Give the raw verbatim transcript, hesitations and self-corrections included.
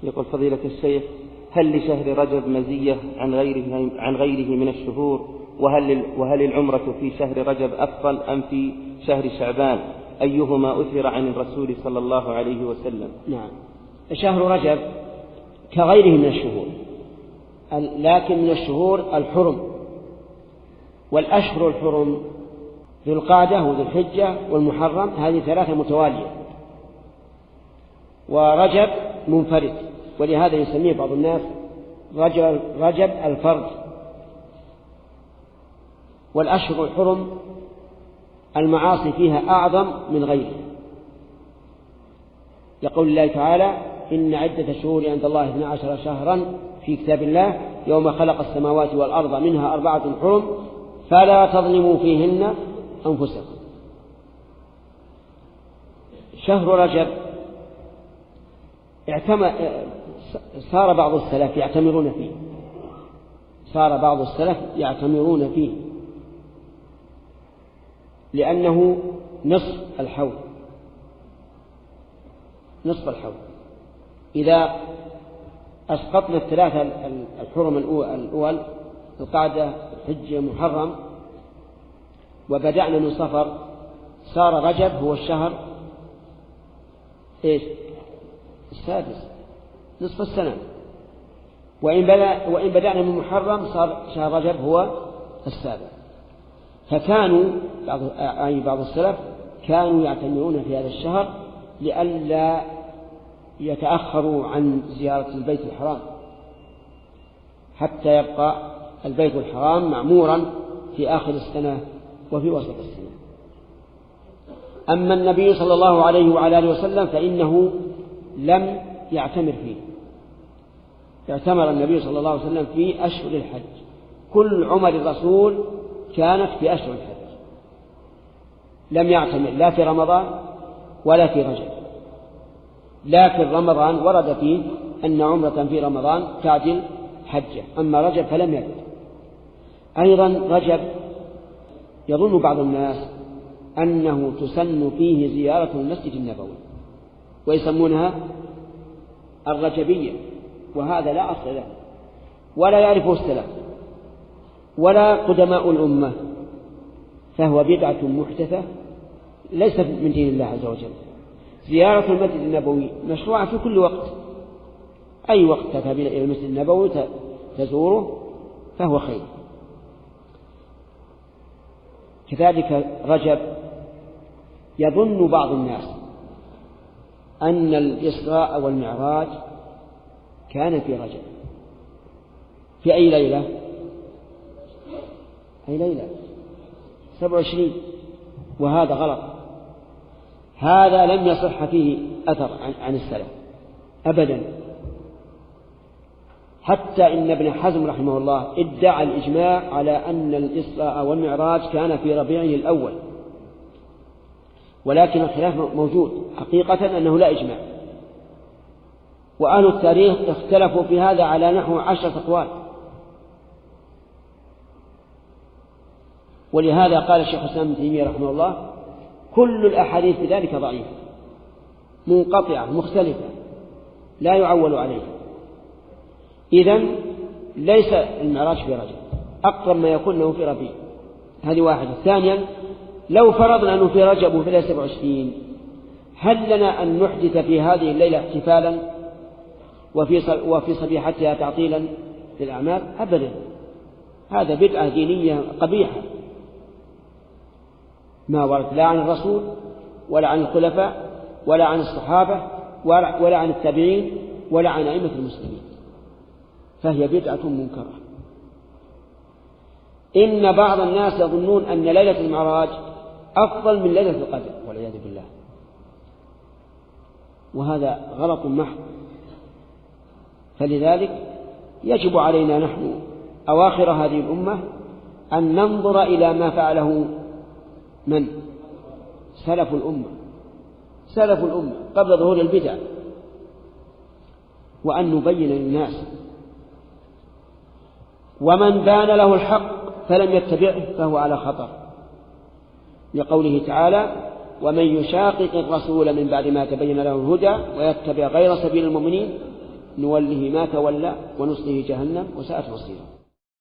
يقول فضيلة الشيخ: هل لشهر رجب مزية عن غيره عن غيره من الشهور؟ وهل وهل العمرة في شهر رجب أفضل أم في شهر شعبان؟ أيهما أثر عن الرسول صلى الله عليه وسلم؟ نعم، شهر رجب كغيره من الشهور، لكن من الشهور الحرم، والأشهر الحرم ذو القعدة وذو الحجة والمحرم، هذه ثلاثة متوالية، ورجب منفرد، ولهذا يسميه بعض الناس رجب, رجب الفرد. والأشهر الحرم المعاصي فيها أعظم من غيرها، يقول الله تعالى: إن عدة شهور عند الله اثنا عشر شهرا في كتاب الله يوم خلق السماوات والأرض منها أربعة حرم فلا تظلموا فيهن أنفسكم. شهر رجب صار بعض السلف يعتمرون فيه صار بعض السلف يعتمرون فيه لأنه نصف الحول نصف الحول إذا أسقطنا الثلاثة الحرم الأول القعدة الحجة محرم وبدأنا من صفر، صار رجب هو الشهر إيش؟ السادس، نصف السنة. وإن, بدأ وإن بدأنا من محرم صار شهر رجب هو السابع. فكانوا بعض أي بعض السلف كانوا يعتمرون في هذا الشهر لئلا يتأخروا عن زيارة البيت الحرام حتى يبقى البيت الحرام معمورا في آخر السنة وفي وسط السنة. أما النبي صلى الله عليه وعلى آله وسلم فإنه لم يعتمر فيه، اعتمر النبي صلى الله عليه وسلم في أشهر الحج، كل عمر الرسول كانت في أشهر الحج، لم يعتمر لا في رمضان ولا في رجب، لكن رمضان ورد فيه أن عمرة في رمضان تعدل حجة، أما رجب فلم يرد. أيضا رجب يظن بعض الناس أنه تسن فيه زيارة المسجد النبوي ويسمونها الرجبية، وهذا لا أصل له ولا يعرفه السلف ولا قدماء الأمة، فهو بدعة محدثة ليست من دين الله عز وجل. زيارة المسجد النبوي مشروعة في كل وقت، أي وقت تذهب إلى المسجد النبوي تزوره فهو خير. كذلك رجب يظن بعض الناس أن الإسراء والمعراج كان في رجب. في أي ليلة؟ أي ليلة؟ سبع وعشرين، وهذا غلط، هذا لم يصح فيه أثر عن السلف أبدا. حتى إن ابن حزم رحمه الله ادعى الإجماع على أن الإسراء والمعراج كان في ربيع الأول، ولكن الخلاف موجود حقيقة أنه لا إجماع، وأهل التاريخ اختلفوا في هذا على نحو عشرة أقوال. ولهذا قال الشيخ الإسلام ابن تيمية رحمه الله: كل الأحاديث في ذلك ضعيفة منقطعة مختلفة لا يعول عليها. إذن ليس المعراج في رجب، أقرب ما يكون له في ربيع، هذه واحدة. ثانيا، لو فرضنا أنه في رجب وفي ليلة سبع وعشرين، هل لنا أن نحدث في هذه الليلة احتفالا وفي وفي صبيحتها تعطيلا للأعمال؟ أبدا، هذا بدعة دينية قبيحة ما ورد لا عن الرسول ولا عن الخلفاء ولا عن الصحابة ولا عن التابعين ولا عن أئمة المسلمين، فهي بدعة منكرة. إن بعض الناس يظنون أن ليلة المعراج أفضل من ليلة القدر والعياذ بالله، وهذا غلط محض. فلذلك يجب علينا نحن أواخر هذه الأمة أن ننظر إلى ما فعله من سلف الأمة سلف الأمة قبل ظهور البدع، وأن نبين للناس، ومن بان له الحق فلم يتبعه فهو على خطر، لقوله تعالى: ومن يشاقق الرسول من بعد ما تبين له الهدى ويتبع غير سبيل المؤمنين نوله ما تولى ونصله جهنم وساءت مصيره.